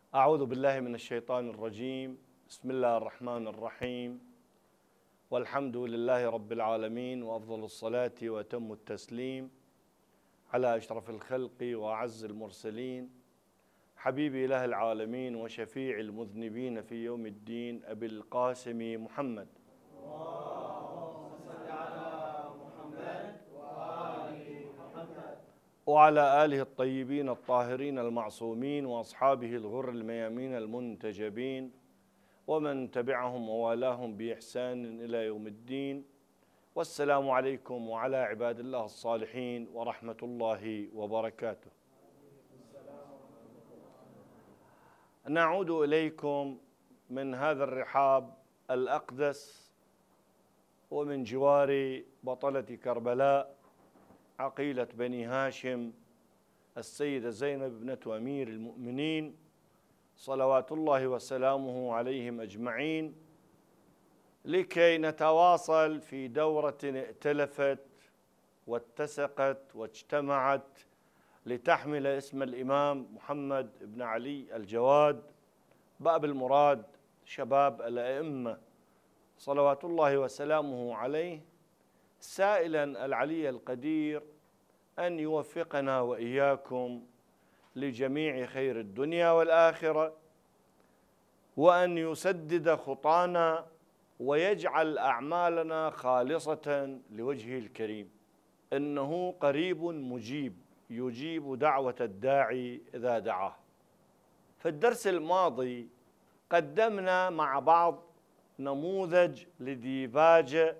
أعوذ بالله من الشيطان الرجيم. بسم الله الرحمن الرحيم، والحمد لله رب العالمين، وأفضل الصلاة وأتم التسليم على أشرف الخلق وأعز المرسلين، حبيب إله العالمين وشفيع المذنبين في يوم الدين، أبي القاسم محمد. وعلى آله الطيبين الطاهرين المعصومين، وأصحابه الغر الميامين المنتجبين، ومن تبعهم ووالاهم بإحسان إلى يوم الدين. والسلام عليكم وعلى عباد الله الصالحين ورحمة الله وبركاته. نعود إليكم من هذا الرحاب الأقدس ومن جوار بطلة كربلاء عقيلة بني هاشم السيدة زينب ابنة أمير المؤمنين صلوات الله وسلامه عليهم أجمعين، لكي نتواصل في دورة ائتلفت واتسقت واجتمعت لتحمل اسم الإمام محمد بن علي الجواد باب المراد، شباب الأئمة صلوات الله وسلامه عليه، سائلا العلي القدير أن يوفقنا وإياكم لجميع خير الدنيا والآخرة، وأن يسدد خطانا ويجعل أعمالنا خالصة لوجهه الكريم، إنه قريب مجيب يجيب دعوة الداعي إذا دعاه. في الدرس الماضي قدمنا مع بعض نموذج لديباجة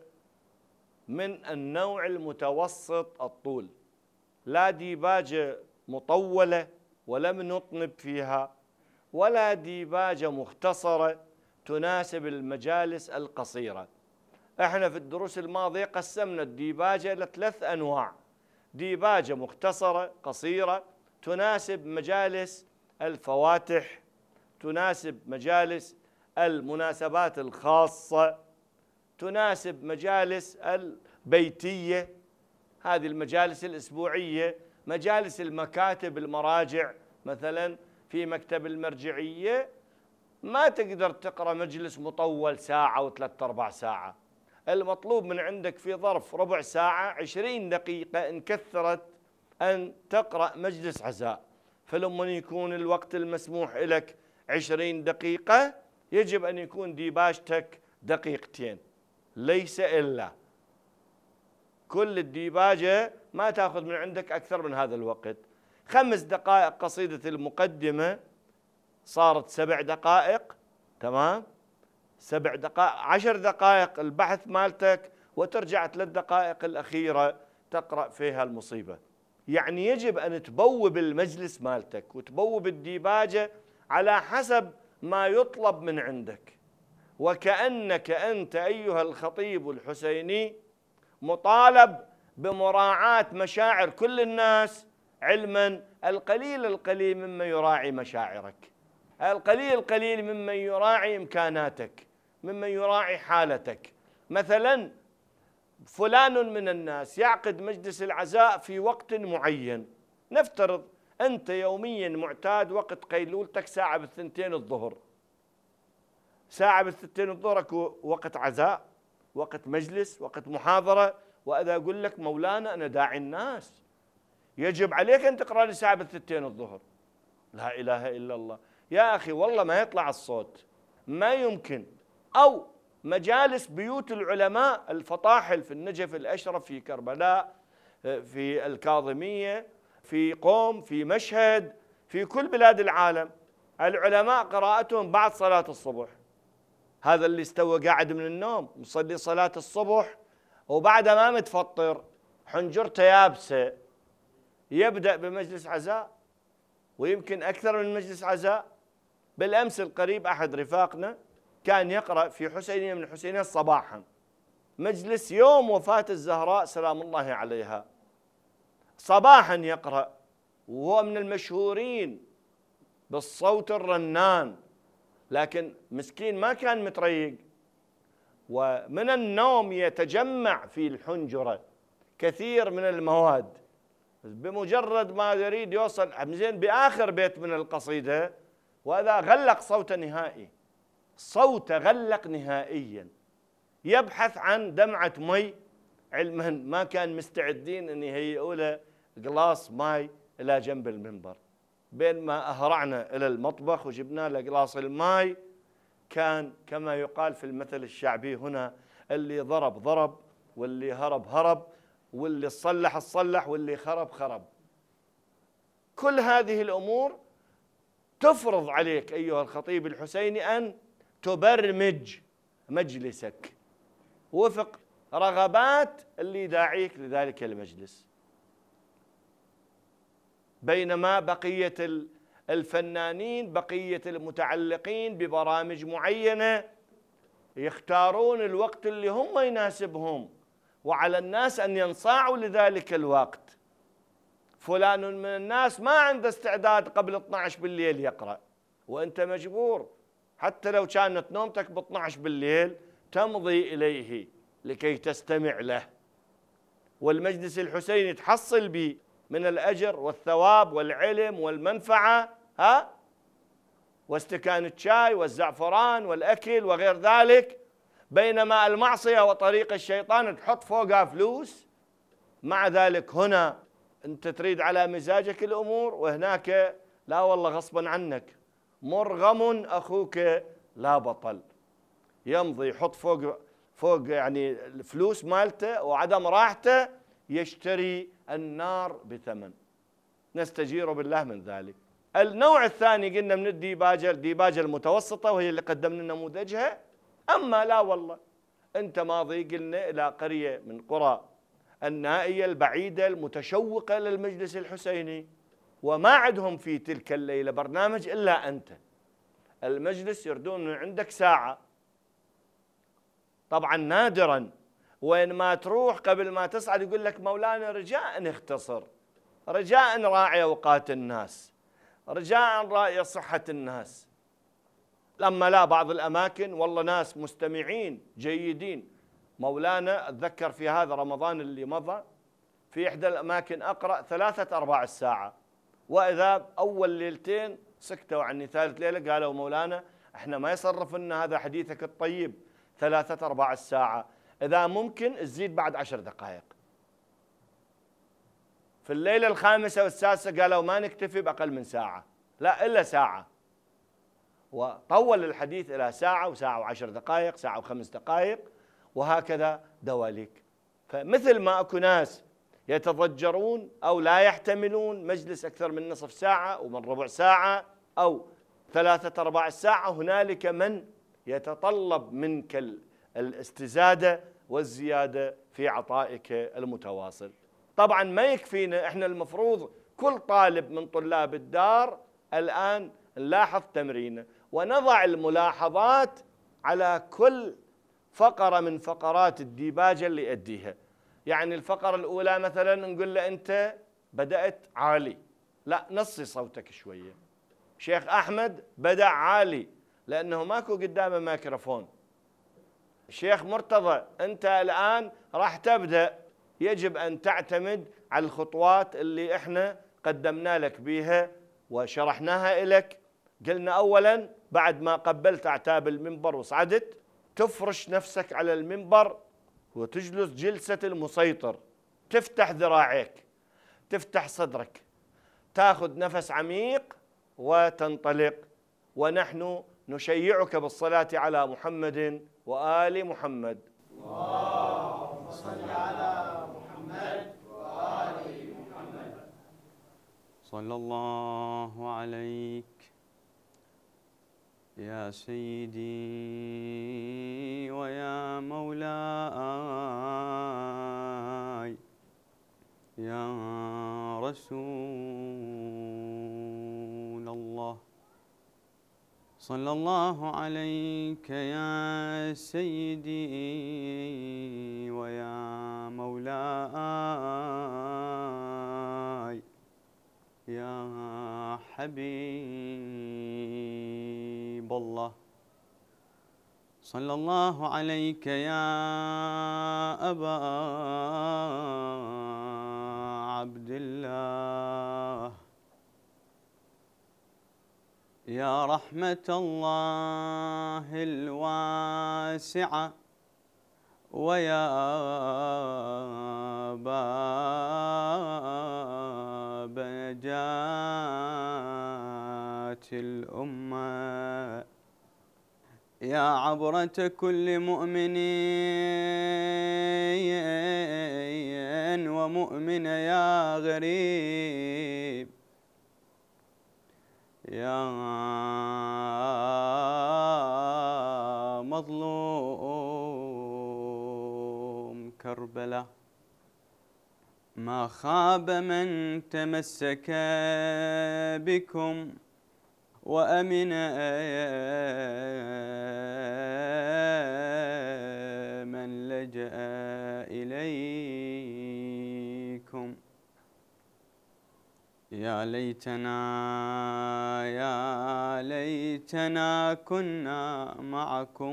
من النوع المتوسط الطول، لا ديباجة مطولة ولم نطنب فيها، ولا ديباجة مختصرة تناسب المجالس القصيرة. احنا في الدروس الماضية قسمنا الديباجة إلى 3 أنواع: ديباجة مختصرة قصيرة تناسب مجالس الفواتح، تناسب مجالس المناسبات الخاصة، تناسب مجالس البيتية، هذه المجالس الأسبوعية، مجالس المكاتب المراجع، مثلا في مكتب المرجعية ما تقدر تقرأ مجلس مطول ساعة و3/4 ساعة، المطلوب من عندك في ظرف ربع ساعة 20 دقيقة إن كثرت أن تقرأ مجلس عزاء. فلما يكون الوقت المسموح لك 20 دقيقة يجب أن يكون ديباجتك 2 دقيقة، ليس إلا. كل الديباجة ما تأخذ من عندك أكثر من هذا الوقت. 5 دقائق قصيدة المقدمة صارت 7 دقائق، تمام؟ 7 دقائق، 10 دقائق البحث مالتك، وترجع 3 دقائق الأخيرة تقرأ فيها المصيبة. يعني يجب أن تبوب المجلس مالتك وتبوب الديباجة على حسب ما يطلب من عندك، وكأنك أنت أيها الخطيب الحسيني مطالب بمراعاة مشاعر كل الناس، علما القليل القليل ممن يراعي مشاعرك، القليل القليل ممن يراعي إمكاناتك، ممن يراعي حالتك. مثلا فلان من الناس يعقد مجلس العزاء في وقت معين، نفترض أنت يوميا معتاد وقت قيلولتك ساعة ب2 الظهر، ساعة ب2 الظهر وقت عزاء، وقت مجلس، وقت محاضرة، وإذا أقول لك مولانا أنا داعي الناس يجب عليك أن تقرأ لي ساعة ب2 الظهر، لا إله إلا الله يا أخي، والله ما يطلع الصوت، ما يمكن. أو مجالس بيوت العلماء الفطاحل في النجف الأشرف، في كربلاء، في الكاظمية، في قوم، في مشهد، في كل بلاد العالم، العلماء قراءتهم بعد صلاة الصبح. هذا اللي استوى قاعد من النوم مصلي صلاة الصبح وبعد ما متفطر حنجرته يابسة يبدأ بمجلس عزاء، ويمكن أكثر من مجلس عزاء. بالأمس القريب أحد رفاقنا كان يقرأ في حسينية من الحسينيات صباحا، مجلس يوم وفاة الزهراء سلام الله عليها، صباحا يقرأ، وهو من المشهورين بالصوت الرنان، لكن مسكين ما كان متريق، ومن النوم يتجمع في الحنجرة كثير من المواد، بمجرد ما يريد يوصل زين بآخر بيت من القصيدة وإذا غلق صوت نهائي، صوت غلق نهائيا، يبحث عن دمعة مي، علما ما كان مستعدين أن يهيئوا له قلاص ماي إلى جنب المنبر. بين ما أهرعنا إلى المطبخ وجبنا له قلاص الماي، كان كما يقال في المثل الشعبي هنا: اللي ضرب ضرب، واللي هرب هرب، واللي صلح صلح، واللي خرب خرب. كل هذه الأمور تفرض عليك أيها الخطيب الحسيني أن تبرمج مجلسك وفق رغبات اللي داعيك لذلك المجلس. بينما بقية الفنانين، بقية المتعلقين ببرامج معينة، يختارون الوقت اللي هم يناسبهم، وعلى الناس أن ينصاعوا لذلك الوقت. فلان من الناس ما عنده استعداد قبل 12 بالليل يقرأ، وأنت مجبور حتى لو كانت نومتك ب 12 بالليل تمضي إليه لكي تستمع له. والمجلس الحسيني تحصل به من الأجر والثواب والعلم والمنفعة، واستكان الشاي والزعفران والأكل وغير ذلك. بينما المعصية وطريق الشيطان تحط فوقها فلوس. مع ذلك هنا أنت تريد على مزاجك الأمور، وهناك لا والله غصبا عنك، مرغم أخوك لا بطل. يمضي يحط فوق يعني الفلوس مالته وعدم راحته، يشتري النار بثمن. نستجير بالله من ذلك. النوع الثاني قلنا من الديباجة المتوسطة، وهي اللي قدمنا نموذجها. أما لا والله أنت ماضي قلنا إلى قرية من قرى النائية البعيدة المتشوقة للمجلس الحسيني، وما عندهم في تلك الليلة برنامج إلا أنت. المجلس يردون من عندك ساعة، طبعا نادرا وين ما تروح قبل ما تصعد يقول لك: مولانا رجاء اختصر، رجاء راعي أوقات الناس، رجاء راعي صحة الناس. لما لا، بعض الأماكن والله ناس مستمعين جيدين. مولانا أتذكر في هذا رمضان اللي مضى في إحدى الأماكن أقرأ 3-4 الساعة، وإذا أول ليلتين سكتوا عني، ثالث ليلة قالوا: مولانا احنا ما يصرف لنا هذا حديثك الطيب 3-4 الساعة، إذا ممكن تزيد بعد 10 دقائق. في الليلة الخامسة والسادسة قالوا: ما نكتفي بأقل من ساعة، لا إلا ساعة. وطول الحديث إلى ساعة وساعة و10 دقائق، ساعة و5 دقائق، وهكذا دواليك. فمثل ما أكو ناس يتضجرون أو لا يحتملون مجلس أكثر من نصف ساعة ومن ربع ساعة أو 3-4 ساعة، هنالك من يتطلب منك الاستزادة والزيادة في عطائك المتواصل. طبعا ما يكفينا، احنا المفروض كل طالب من طلاب الدار الآن نلاحظ تمرينه ونضع الملاحظات على كل فقرة من فقرات الديباجة اللي يؤديها. يعني الفقرة الأولى مثلا نقول له: أنت بدأت عالي، لا نصي صوتك شوية. شيخ أحمد بدأ عالي لأنه ماكو قدامه ميكروفون. شيخ مرتضى أنت الآن راح تبدأ، يجب أن تعتمد على الخطوات اللي إحنا قدمنا لك بيها وشرحناها لك. قلنا أولا بعد ما قبلت أعتاب المنبر وصعدت، تفرش نفسك على المنبر وتجلس جلسة المسيطر، تفتح ذراعيك، تفتح صدرك، تاخذ نفس عميق وتنطلق. ونحن نشيعك بالصلاة على محمد وآل محمد. اللهم صل على محمد وآل محمد. صلى الله عليك يا سيدي ويا مولاي يا رسول الله. صلى الله عليك يا سيدي ويا مولاي يا حبيب الله. صلى الله عليك يا أبا عبد الله يا رحمة الله الواسعة ويا باب نجاة الأمة، يا عبرة كل مؤمن ومؤمنة، يا غريب، يا مظلوم كربلاء. ما خاب من تمسك بكم وأمن من لجأ إليكم. يا ليتنا كنا معكم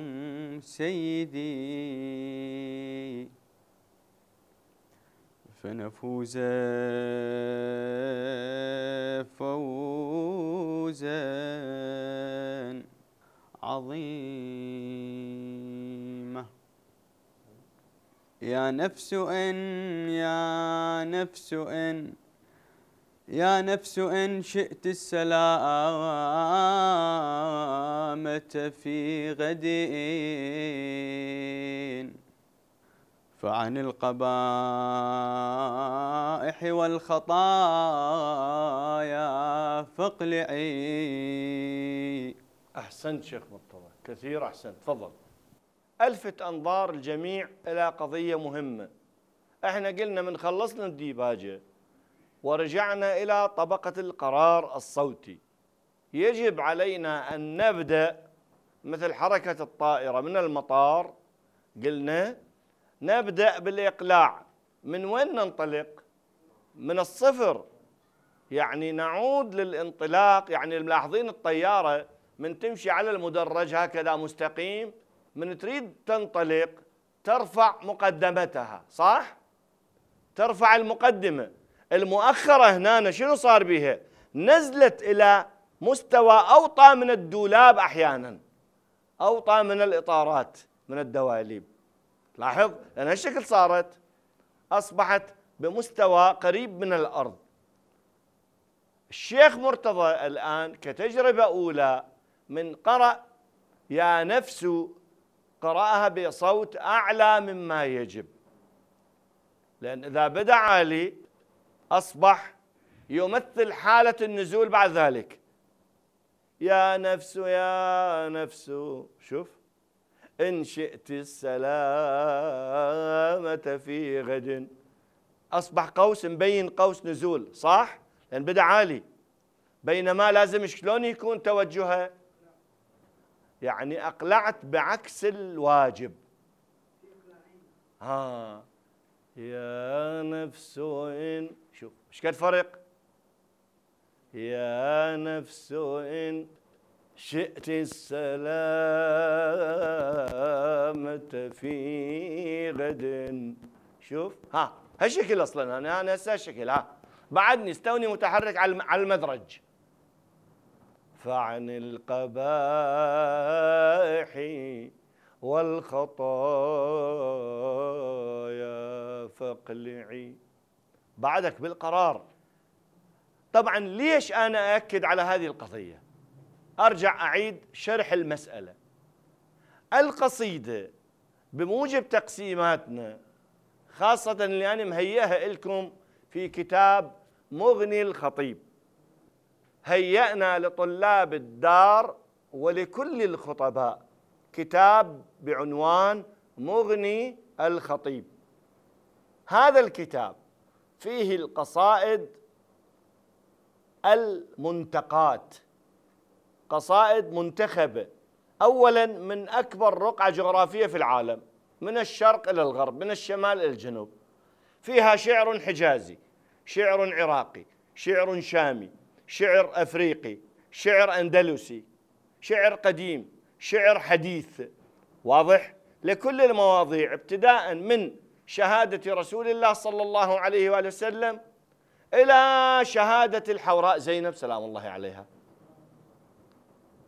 سيدي فنفوز فوزا عظيما. يا نفس إن شئت السلامة في غد، فعن القبائح والخطايا فاقلعي. أحسنت شيخ مرتضى، كثير أحسنت. تفضل. ألفت أنظار الجميع إلى قضية مهمة. احنا قلنا من خلصنا الديباجة ورجعنا إلى طبقة القرار الصوتي، يجب علينا أن نبدأ مثل حركة الطائرة من المطار. قلنا نبدأ بالإقلاع. من وين ننطلق؟ من الصفر، يعني نعود للانطلاق. يعني ملاحظين الطيارة من تمشي على المدرج هكذا مستقيم، من تريد تنطلق ترفع مقدمتها، صح؟ ترفع المقدمة. المؤخرة هنا شنو صار بها؟ نزلت إلى مستوى أوطى من الدولاب، أحيانا أوطى من الإطارات، من الدواليب. لاحظ، لأن هالشكل صارت، أصبحت بمستوى قريب من الأرض. الشيخ مرتضى الآن كتجربة أولى من قرأ يا نفس، قرأها بصوت أعلى مما يجب، لأن إذا بدأ عالي أصبح يمثل حالة النزول بعد ذلك. يا نفس يا نفس، شوف، إن شئت السلامة في غد، أصبح قوس مبين، قوس نزول، صح؟ لأن بدأ عالي. بينما لازم شلون يكون توجهه؟ يعني أقلعت بعكس الواجب. يا نفس إن، شوف ايش قد فرق. يا نفس إن شئت السلامة في غد. شوف هالشكل اصلا انا هسه هالشكل. بعدني استوني متحرك على المدرج. فعن القبائح والخطايا فاقلعي. بعدك بالقرار. طبعا ليش انا اؤكد على هذه القضية؟ ارجع اعيد شرح المسألة. القصيدة بموجب تقسيماتنا، خاصة اللي انا مهيئها لكم في كتاب مغني الخطيب، هيأنا لطلاب الدار ولكل الخطباء كتاب بعنوان مغني الخطيب. هذا الكتاب فيه القصائد المنتقات، قصائد منتخبة، أولا من أكبر رقعة جغرافية في العالم، من الشرق إلى الغرب، من الشمال إلى الجنوب. فيها شعر حجازي، شعر عراقي، شعر شامي، شعر أفريقي، شعر أندلسي، شعر قديم، شعر حديث. واضح؟ لكل المواضيع، ابتداء من شهادة رسول الله صلى الله عليه وآله وسلم إلى شهادة الحوراء زينب سلام الله عليها.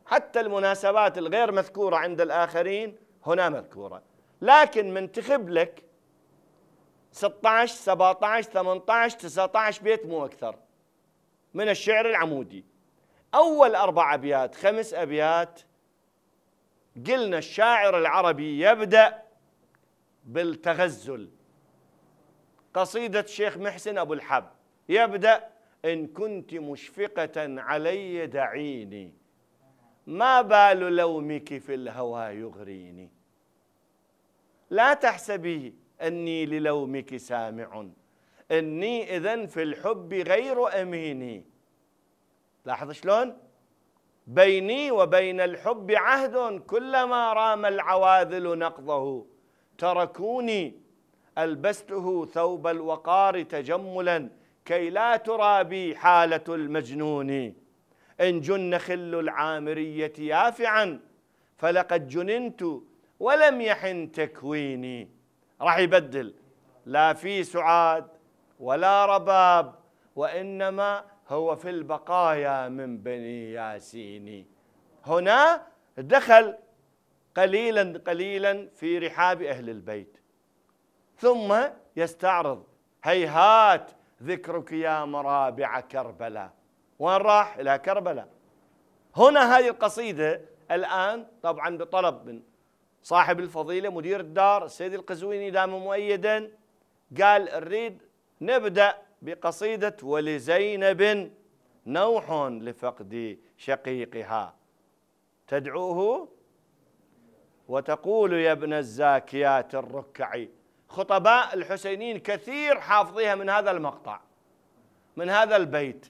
حتى المناسبات الغير مذكورة عند الآخرين هنا مذكورة، لكن منتخب لك 16 17 18 19 بيت مو أكثر من الشعر العمودي. أول 4 أبيات 5 أبيات قلنا الشاعر العربي يبدأ بالتغزل. قصيدة الشيخ محسن أبو الحب يبدأ: إن كنت مشفقة علي دعيني، ما بال لومك في الهوى يغريني، لا تحسبي أني للومك سامع، إني إذن في الحب غير أميني. لاحظ شلون؟ بيني وبين الحب عهد، كلما رام العواذل نقضه تركوني، ألبسته ثوب الوقار تجملا كي لا ترى بي حالة المجنون. إن جن خل العامرية يافعا فلقد جننت ولم يحن تكويني. راح يبدل: لا في سعاد ولا رباب، وإنما هو في البقايا من بني ياسين. هنا دخل قليلا قليلا في رحاب أهل البيت، ثم يستعرض: هيهات ذكرك يا مرابع كربلاء. وين راح؟ إلى كربلاء. هنا هذه القصيدة الآن طبعا بطلب من صاحب الفضيلة مدير الدار السيد القزويني دام مؤيدا، قال نريد نبدأ بقصيدة: ولزينب نوح لفقد شقيقها، تدعوه وتقول يا ابن الزاكيات الركعي. خطباء الحسينيين كثير حافظيها من هذا المقطع، من هذا البيت.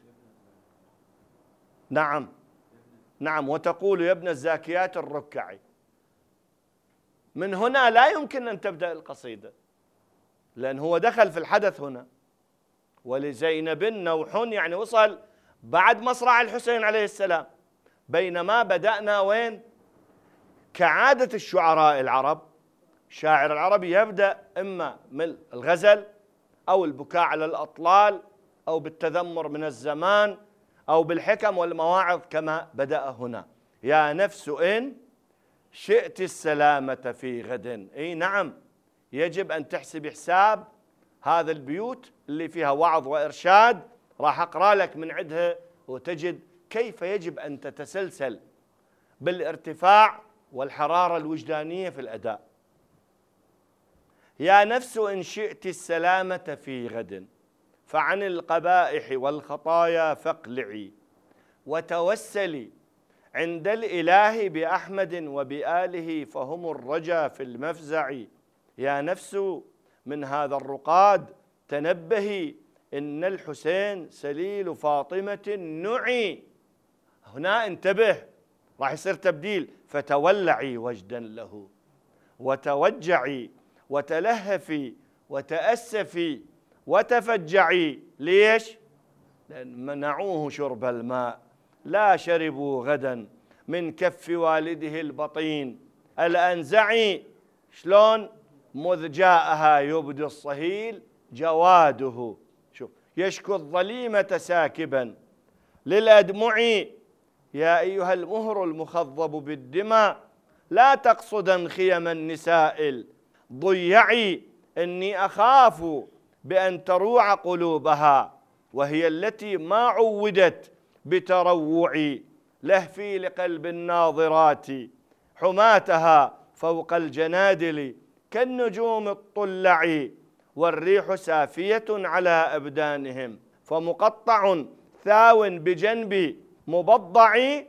نعم نعم، وتقول يا ابن الزاكيات الركعي. من هنا لا يمكن أن تبدأ القصيدة، لأن هو دخل في الحدث هنا. ولزينب نوح يعني وصل بعد مصرع الحسين عليه السلام، بينما بدأنا وين؟ كعادة الشعراء العرب، الشاعر العربي يبدأ إما من الغزل أو البكاء على الأطلال أو بالتذمر من الزمان أو بالحكم والمواعظ كما بدأ هنا: يا نفس إن شئت السلامة في غد. أي نعم، يجب أن تحسب حساب هذا البيوت اللي فيها وعظ وإرشاد، راح أقرأ لك من عندها وتجد كيف يجب أن تتسلسل بالارتفاع والحرارة الوجدانية في الأداء. يا نفس إن شئت السلامة في غد، فعن القبائح والخطايا فاقلعي، وتوسلي عند الإله بأحمد وبآله، فهم الرجا في المفزع. يا نفس من هذا الرقاد تنبهي، إن الحسين سليل فاطمة نعي. هنا انتبه، راح يصير تبديل: فتولعي وجدا له، وتوجعي وتلهفي وتأسفي وتفجعي. ليش؟ لأن منعوه شرب الماء، لا شربوا غدا من كف والده البطين الأنزعي. شلون؟ مذ جاءها يبدي الصهيل جواده. شوف: يشكو الظليمة ساكبا للأدمع، يا أيها المهر المخضب بالدماء، لا تقصدا خيم النساء الضيعي، إني أخاف بأن تروع قلوبها، وهي التي ما عودت بتروع. لهفي لقلب الناظرات حماتها فوق الجنادل كالنجوم الطلع، والريح سافية على أبدانهم، فمقطع ثاو بجنب مبضع.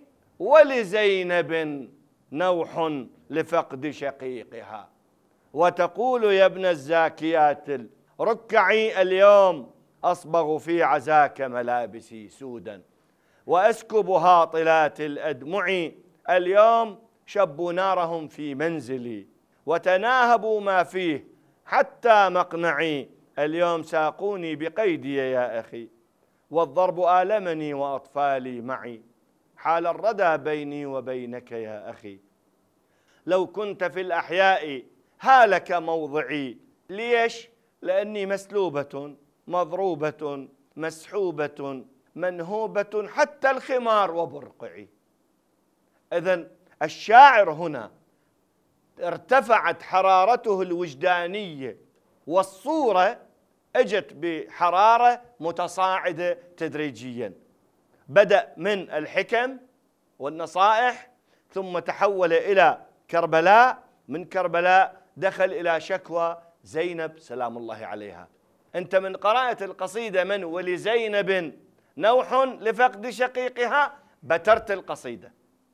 ولزينب نوح لفقد شقيقها، وتقول يا ابن الزاكيات الركعي: اليوم أصبغ في عزاك ملابسي سودا، وأسكب هاطلات الأدمع. اليوم شبوا نارهم في منزلي، وتناهبوا ما فيه حتى مقنعي. اليوم ساقوني بقيدي يا أخي، والضرب آلمني وأطفالي معي. حال الردى بيني وبينك يا أخي، لو كنت في الأحياء هالك موضعي. ليش؟ لأني مسلوبة مضروبة مسحوبة منهوبة حتى الخمار وبرقعي. إذن الشاعر هنا ارتفعت حرارته الوجدانية، والصورة اجت بحرارة متصاعدة تدريجيا، بدأ من الحكم والنصائح ثم تحول إلى كربلاء، من كربلاء دخل إلى شكوى زينب سلام الله عليها. أنت من قراءة القصيدة من ولزينب نوح لفقد شقيقها بترت القصيدة،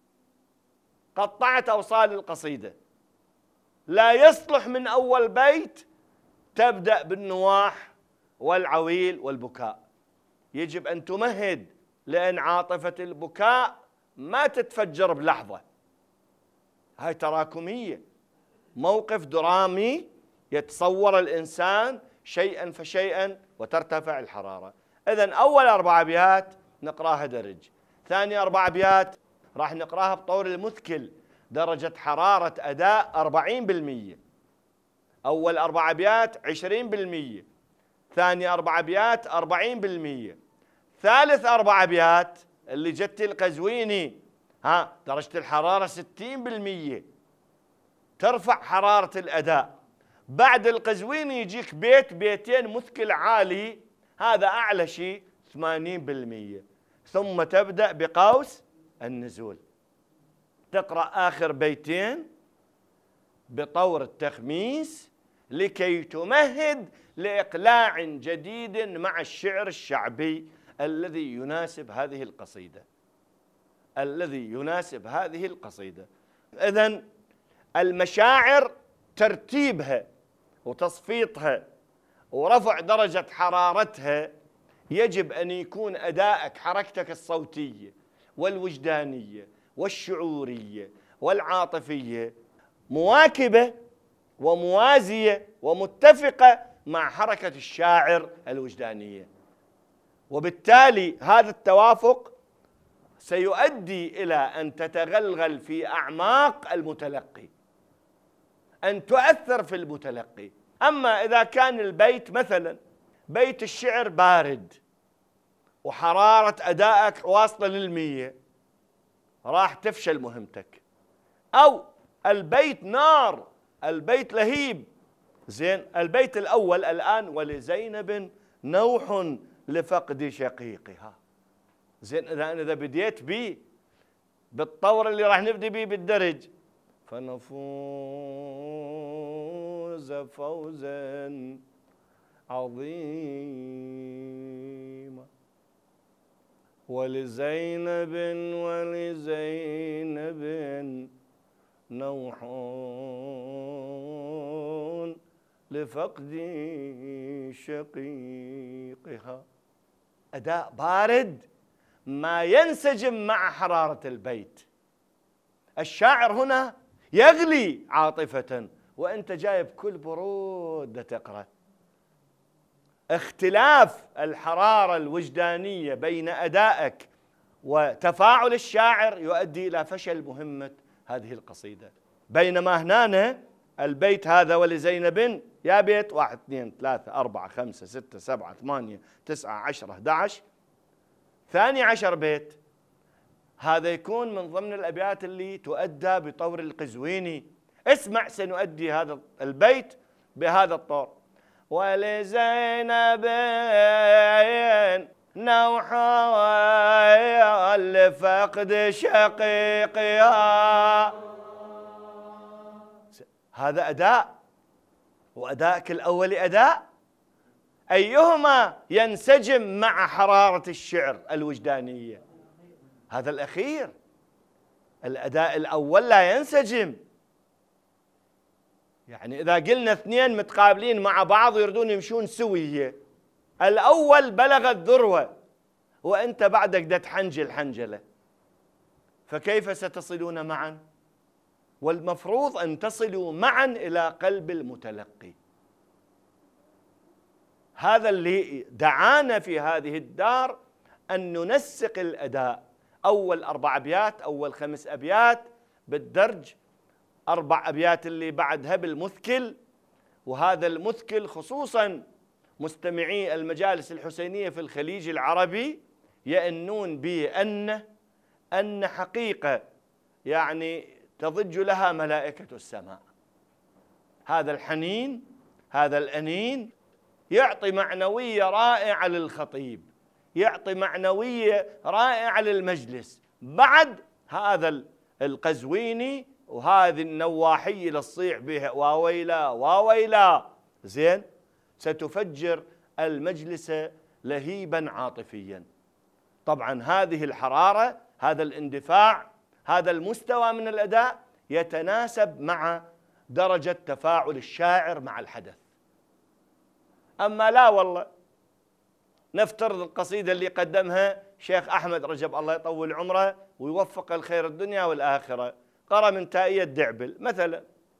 قطعت أوصال القصيدة، لا يصلح من أول بيت تبدأ بالنواح والعويل والبكاء، يجب أن تمهد، لأن عاطفة البكاء ما تتفجر بلحظة، هاي تراكمية، موقف درامي يتصور الإنسان شيئا فشيئا وترتفع الحرارة. إذن أول 4 أبيات نقراها درج، ثاني 4 أبيات راح نقراها بطور المثكل، درجة حرارة أداء 40%، أول 4 أبيات 20%، ثاني 4 أبيات 40%، ثالث 4 أبيات اللي جت القزويني درجة الحرارة 60%، ترفع حرارة الأداء. بعد القزويني يجيك بيت بيتين مثكل عالي، هذا أعلى شيء 80%، ثم تبدأ بقوس النزول، تقرأ آخر بيتين بطور التخميس لكي تمهد لإقلاع جديد مع الشعر الشعبي الذي يناسب هذه القصيدة، الذي يناسب هذه القصيدة. إذن المشاعر ترتيبها وتصفيطها ورفع درجة حرارتها يجب أن يكون أدائك، حركتك الصوتية والوجدانية والشعورية والعاطفية مواكبة وموازية ومتفقة مع حركة الشاعر الوجدانية، وبالتالي هذا التوافق سيؤدي إلى أن تتغلغل في أعماق المتلقي، أن تؤثر في المتلقي. أما إذا كان البيت مثلا بيت الشعر بارد وحرارة أدائك واصلة لل100 راح تفشل مهمتك، أو البيت نار، البيت لهيب. زين، البيت الأول الآن ولزينب نوح لفقد شقيقها، زين، إذا بديت بيه بالطور اللي راح نبدي بيه بالدرج، فنفوز فوزا عظيما ولزينب نوح لفقد شقيقها. أداء بارد ما ينسجم مع حرارة البيت. الشاعر هنا يغلي عاطفة وأنت جايب كل برودة تقرأ. اختلاف الحرارة الوجدانية بين أدائك وتفاعل الشاعر يؤدي إلى فشل مهمة هذه القصيدة. بينما هنا البيت هذا ولزينب يا بيت 1 2 3 4 5 6 7 8 9 10 11 12 بيت، هذا يكون من ضمن الأبيات اللي تؤدى بطور القزويني. اسمع، سنؤدي هذا البيت بهذا الطور: ولزينب نوح لفقد شقيقها. هذا أداء، وأدائك الأولي أداء، أيهما ينسجم مع حرارة الشعر الوجدانية؟ هذا الأخير. الأداء الأول لا ينسجم. يعني إذا قلنا 2 متقابلين مع بعض يريدون يمشون سوية، الأول بلغ الذروة وأنت بعدك دا تحنجل حنجلة، فكيف ستصلون معا؟ والمفروض أن تصلوا معا إلى قلب المتلقي. هذا اللي دعانا في هذه الدار أن ننسق الأداء. أول 4 أبيات، أول 5 أبيات بالدرج، 4 أبيات اللي بعدها بالمثكل. وهذا المثكل خصوصا مستمعي المجالس الحسينية في الخليج العربي يأنون به أن حقيقة يعني تضج لها ملائكة السماء. هذا الحنين، هذا الأنين يعطي معنوية رائعة للخطيب، يعطي معنوية رائعة للمجلس. بعد هذا القزويني وهذه النواحية للصيح بها واويلا واويلا، زين، ستفجر المجلس لهيبا عاطفيا. طبعا هذه الحرارة، هذا الاندفاع، هذا المستوى من الأداء يتناسب مع درجة تفاعل الشاعر مع الحدث. أما لا والله، نفترض القصيدة اللي قدمها شيخ أحمد رجب الله يطول عمره ويوفق الخير الدنيا والآخرة، قرأ من تائية دعبل مثلا: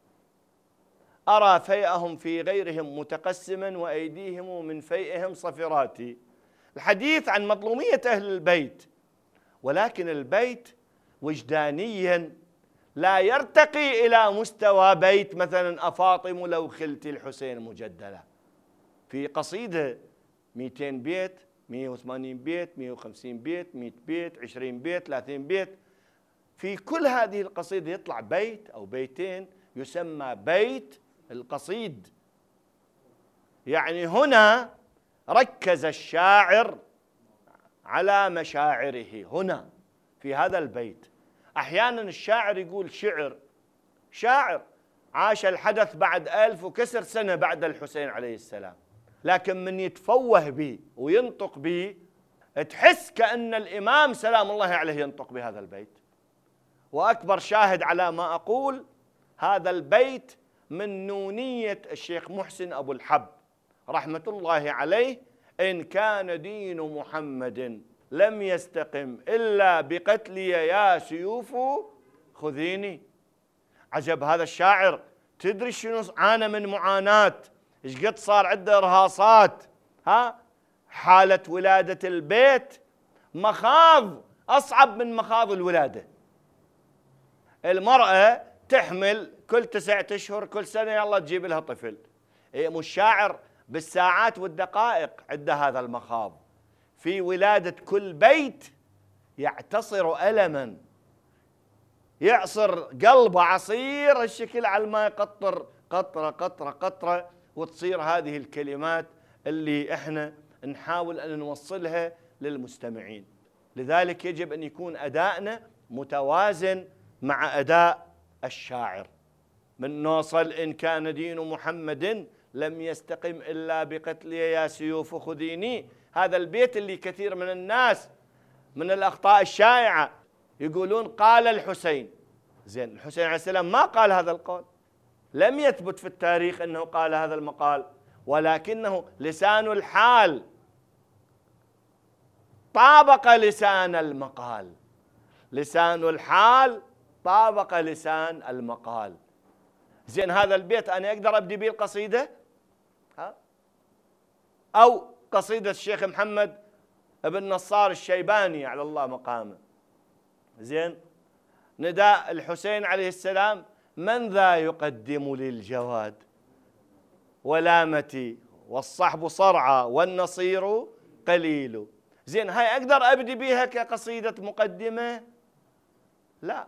أرى فيئهم في غيرهم متقسما وأيديهم من فيئهم صفراتي. الحديث عن مظلومية أهل البيت، ولكن البيت وجدانيا لا يرتقي إلى مستوى بيت مثلا أفاطم لو خلت الحسين مجدلة. في قصيدة 200 بيت، 180 بيت، 150 بيت، 100 بيت، 20 بيت، 30 بيت، في كل هذه القصيدة يطلع بيت أو بيتين يسمى بيت القصيد. يعني هنا ركز الشاعر على مشاعره هنا في هذا البيت. أحيانا الشاعر يقول شاعر عاش الحدث بعد 1000 وكسر سنة بعد الحسين عليه السلام، لكن من يتفوه به وينطق به تحس كأن الإمام سلام الله عليه ينطق بهذا البيت. وأكبر شاهد على ما أقول هذا البيت من نونية الشيخ محسن أبو الحب رحمة الله عليه: إن كان دين محمد لم يستقم إلا بقتلي يا سيوف خذيني. عجب هذا الشاعر، تدري شنو عانى من معاناة، ايش قد صار عنده إرهاصات، حالة ولادة البيت مخاض أصعب من مخاض الولادة. المرأة تحمل كل 9 أشهر، كل سنة يلا تجيب لها طفل. الشاعر بالساعات والدقائق عنده هذا المخاض. في ولادة كل بيت يعتصر ألما، يعصر قلبه عصير الشكل على ما يقطر قطرة قطرة قطرة، وتصير هذه الكلمات اللي احنا نحاول أن نوصلها للمستمعين. لذلك يجب أن يكون أداءنا متوازن مع أداء الشاعر. من نوصل: إن كان دين محمد لم يستقم إلا بقتلي يا سيوف خذيني. هذا البيت اللي كثير من الناس من الأخطاء الشائعة يقولون قال الحسين. زين، الحسين عليه السلام ما قال هذا القول، لم يثبت في التاريخ أنه قال هذا المقال، ولكنه لسان الحال طابق لسان المقال. لسان الحال طابق لسان المقال. زين، هذا البيت أنا أقدر أبدي به القصيدة؟ أو قصيدة الشيخ محمد بن نصار الشيباني على الله مقامه. زين، نداء الحسين عليه السلام: من ذا يقدم للجواد ولامتي والصحب صرعى والنصير قليل. زين، هاي أقدر أبدي بها كقصيدة مقدمة؟ لا،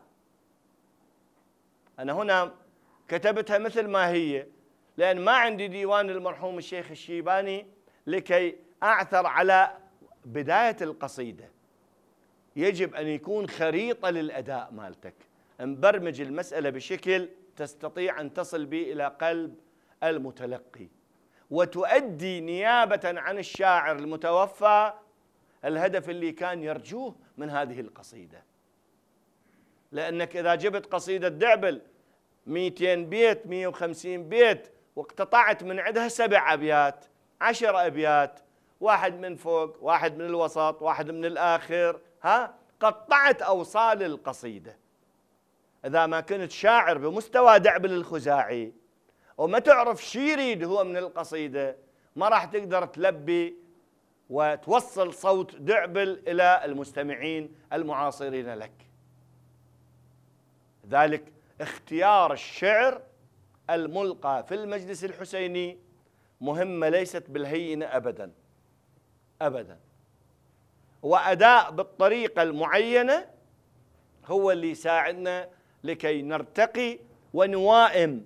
أنا هنا كتبتها مثل ما هي، لأن ما عندي ديوان المرحوم الشيخ الشيباني لكي أعثر على بداية القصيدة. يجب أن يكون خريطة للأداء مالتك، مبرمج المسألة بشكل تستطيع أن تصل به إلى قلب المتلقي، وتؤدي نيابة عن الشاعر المتوفى الهدف اللي كان يرجوه من هذه القصيدة. لأنك إذا جبت قصيدة دعبل 200 بيت 150 بيت واقتطعت من عندها 7 أبيات 10 أبيات، واحد من فوق واحد من الوسط واحد من الآخر، قطعت أوصال القصيدة. إذا ما كنت شاعر بمستوى دعبل الخزاعي وما تعرف شو يريد هو من القصيدة، ما راح تقدر تلبي وتوصل صوت دعبل إلى المستمعين المعاصرين لك. ذلك اختيار الشعر الملقى في المجلس الحسيني مهمة ليست بالهينة أبدا أبدا، وأداء بالطريقة المعينة هو اللي يساعدنا لكي نرتقي ونوائم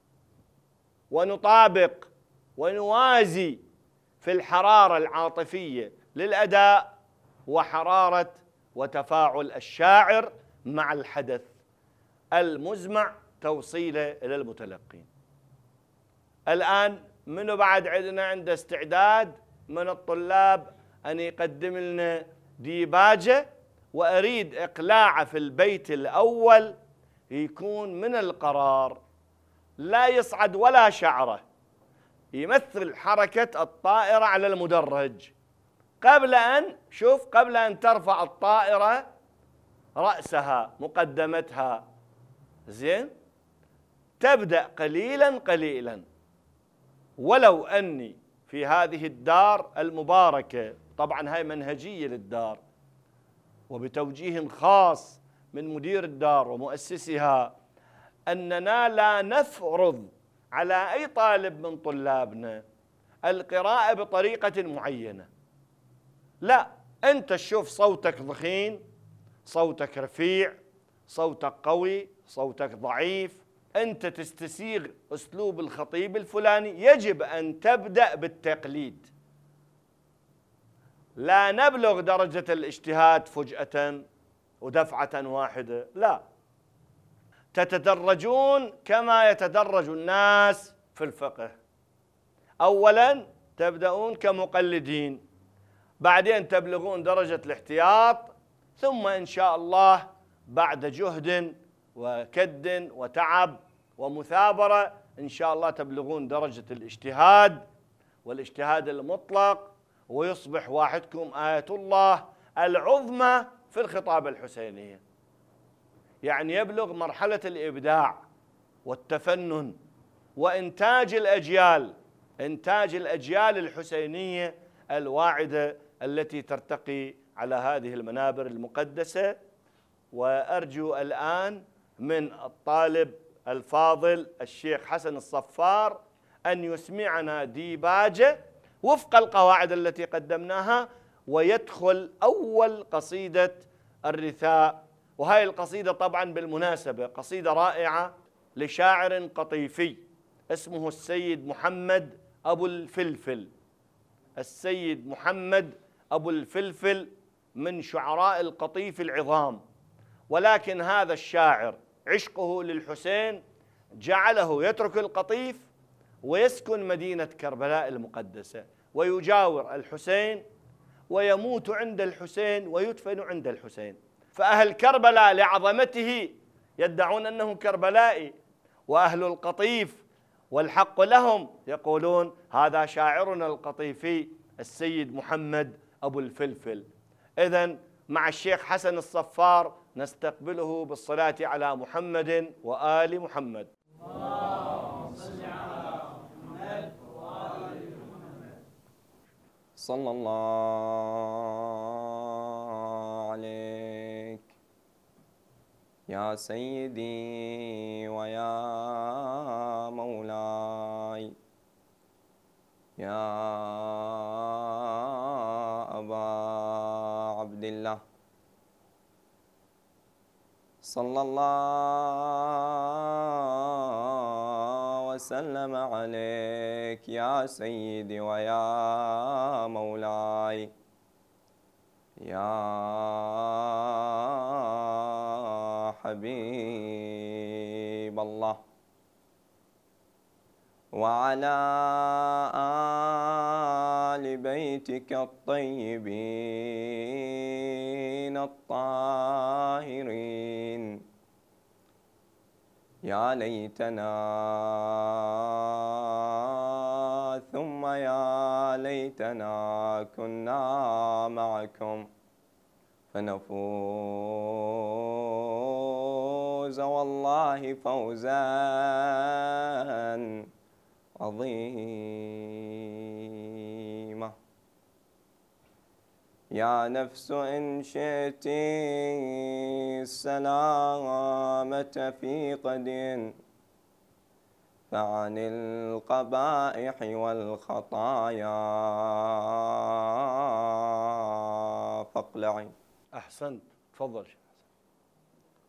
ونطابق ونوازي في الحرارة العاطفية للأداء وحرارة وتفاعل الشاعر مع الحدث المزمع توصيله إلى المتلقين. الآن منو بعد عنده استعداد من الطلاب أن يقدم لنا ديباجة، وأريد إقلاعه في البيت الأول يكون من القرار، لا يصعد ولا شعره، يمثل حركة الطائرة على المدرج قبل أن ترفع الطائرة رأسها مقدمتها، زين، تبدأ قليلا قليلا. ولو أني في هذه الدار المباركة، طبعا هاي منهجية للدار وبتوجيه خاص من مدير الدار ومؤسسها، أننا لا نفرض على أي طالب من طلابنا القراءة بطريقة معينة، لا، أنت تشوف صوتك ضخيم، صوتك رفيع، صوتك قوي، صوتك ضعيف، أنت تستسيغ أسلوب الخطيب الفلاني، يجب أن تبدأ بالتقليد. لا نبلغ درجة الاجتهاد فجأة ودفعة واحدة، لا، تتدرجون كما يتدرج الناس في الفقه. أولا تبدأون كمقلدين، بعدين تبلغون درجة الاحتياط، ثم إن شاء الله بعد جهد وكد وتعب ومثابرة إن شاء الله تبلغون درجة الاجتهاد والاجتهاد المطلق، ويصبح واحدكم آية الله العظمى في الخطابة الحسينية، يعني يبلغ مرحلة الإبداع والتفنن وإنتاج الأجيال الحسينية الواعدة التي ترتقي على هذه المنابر المقدسة. وأرجو الآن من الطالب الفاضل الشيخ حسن الصفار أن يسمعنا ديباجة وفق القواعد التي قدمناها، ويدخل أول قصيدة الرثاء. وهي القصيدة طبعا بالمناسبة قصيدة رائعة لشاعر قطيفي اسمه السيد محمد أبو الفلفل. السيد محمد أبو الفلفل من شعراء القطيف العظام، ولكن هذا الشاعر عشقه للحسين جعله يترك القطيف ويسكن مدينة كربلاء المقدسة، ويجاور الحسين ويموت عند الحسين ويدفن عند الحسين. فأهل كربلاء لعظمته يدعون أنه كربلائي، وأهل القطيف والحق لهم يقولون هذا شاعرنا القطيفي السيد محمد أبو الفلفل. إذن مع الشيخ حسن الصفار نستقبله بالصلاة على محمد وآل محمد. اللهم صل على محمد وآل محمد. صلى الله عليك يا سيدي ويا مولاي يا أبا عبد الله. صلى الله وسلم عليك يا سيدي ويا مولاي يا حبيب الله، وعلى آل بيتك الطيبين الطاهرين. يا ليتنا ثم يا ليتنا كنا معكم فنفوز والله فوزا عظيمة. يا نفس إن شئت السلامة في قد فعن القبائح والخطايا فاقلعي. أحسنت، تفضل.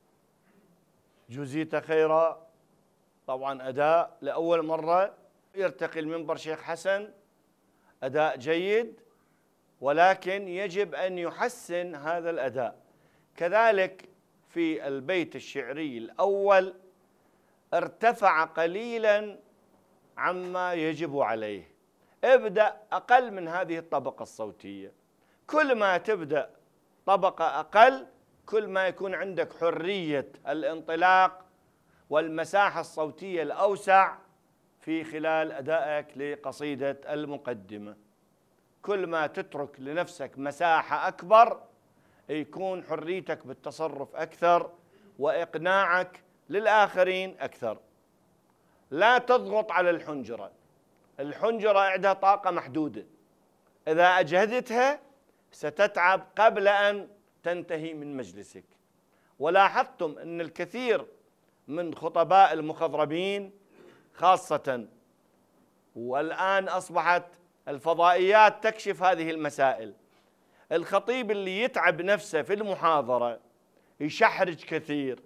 جزيت خيرا. طبعا أداء لأول مرة يرتقي المنبر شيخ حسن، أداء جيد، ولكن يجب أن يحسن هذا الأداء. كذلك في البيت الشعري الأول ارتفع قليلا عما يجب عليه. ابدأ أقل من هذه الطبقة الصوتية. كل ما تبدأ طبقة أقل كل ما يكون عندك حرية الانطلاق والمساحة الصوتية الأوسع في خلال أدائك لقصيدة المقدمة. كل ما تترك لنفسك مساحة أكبر يكون حريتك بالتصرف أكثر وإقناعك للآخرين أكثر. لا تضغط على الحنجرة. الحنجرة عندها طاقة محدودة، إذا أجهدتها ستتعب قبل أن تنتهي من مجلسك. ولاحظتم أن الكثير من خطباء المخضرمين خاصة، والآن أصبحت الفضائيات تكشف هذه المسائل، الخطيب اللي يتعب نفسه في المحاضرة يشحرج كثير،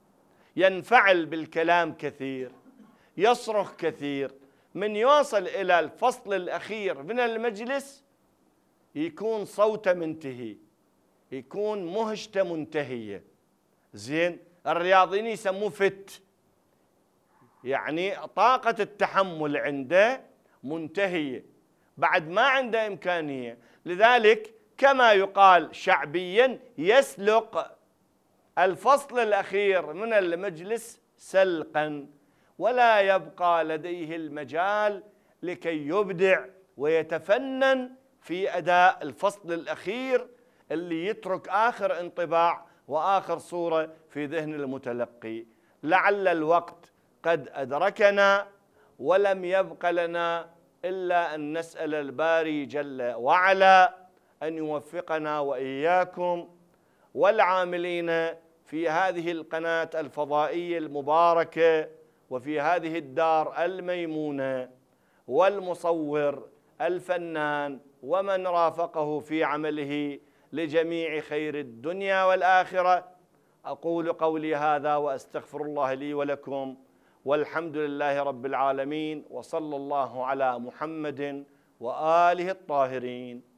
ينفعل بالكلام كثير، يصرخ كثير، من يوصل إلى الفصل الأخير من المجلس يكون صوته منتهي، يكون مهجته منتهية. زين، الرياضيين يسموه فت، يعني طاقة التحمل عنده منتهية، بعد ما عنده إمكانية. لذلك كما يقال شعبيا يسلق الفصل الأخير من المجلس سلقا، ولا يبقى لديه المجال لكي يبدع ويتفنن في أداء الفصل الأخير اللي يترك آخر انطباع وآخر صورة في ذهن المتلقي. لعل الوقت قد أدركنا ولم يبق لنا إلا أن نسأل الباري جل وعلا أن يوفقنا وإياكم والعاملين في هذه القناة الفضائية المباركة وفي هذه الدار الميمونة، والمصور الفنان ومن رافقه في عمله لجميع خير الدنيا والآخرة. أقول قولي هذا وأستغفر الله لي ولكم، والحمد لله رب العالمين، وصلى الله على محمد وآله الطاهرين.